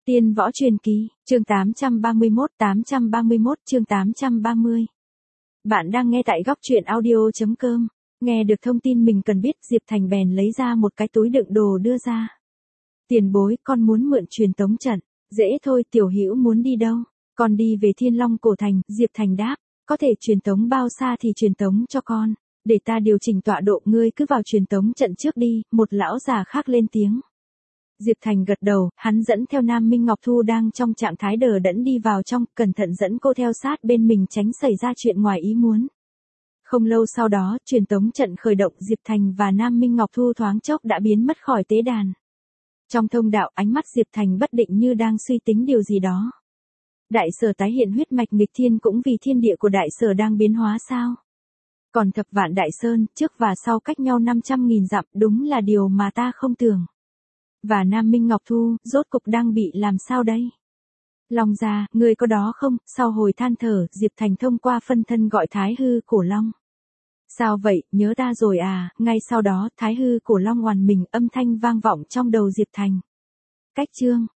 Tiên võ truyền kỳ, chương 831 chương 830. Bạn đang nghe tại góc truyện audio.com. Nghe được thông tin mình cần biết, Diệp Thành bèn lấy ra một cái túi đựng đồ đưa ra. Tiền bối, con muốn mượn truyền tống trận. Dễ thôi, tiểu hữu muốn đi đâu? Con đi về Thiên Long cổ thành, Diệp Thành đáp. Có thể truyền tống bao xa thì truyền tống cho con. Để ta điều chỉnh tọa độ, ngươi cứ vào truyền tống trận trước đi, một lão già khác lên tiếng. Diệp Thành gật đầu, hắn dẫn theo Nam Minh Ngọc Thu đang trong trạng thái đờ đẫn đi vào trong, cẩn thận dẫn cô theo sát bên mình tránh xảy ra chuyện ngoài ý muốn. Không lâu sau đó, truyền tống trận khởi động, Diệp Thành và Nam Minh Ngọc Thu thoáng chốc đã biến mất khỏi tế đàn. Trong thông đạo, ánh mắt Diệp Thành bất định như đang suy tính điều gì đó. Đại Sở tái hiện huyết mạch nghịch thiên cũng vì thiên địa của Đại Sở đang biến hóa sao? Còn Thập Vạn Đại Sơn, trước và sau cách nhau 500.000 dặm, đúng là điều mà ta không tưởng. Và Nam Minh Ngọc Thu, rốt cục đang bị làm sao đây? Long gia, người có đó không? Sau hồi than thở, Diệp Thành thông qua phân thân gọi Thái Hư Cổ Long. Sao vậy, nhớ ta rồi à? Ngay sau đó, Thái Hư Cổ Long oằn mình, âm thanh vang vọng trong đầu Diệp Thành. Cách chương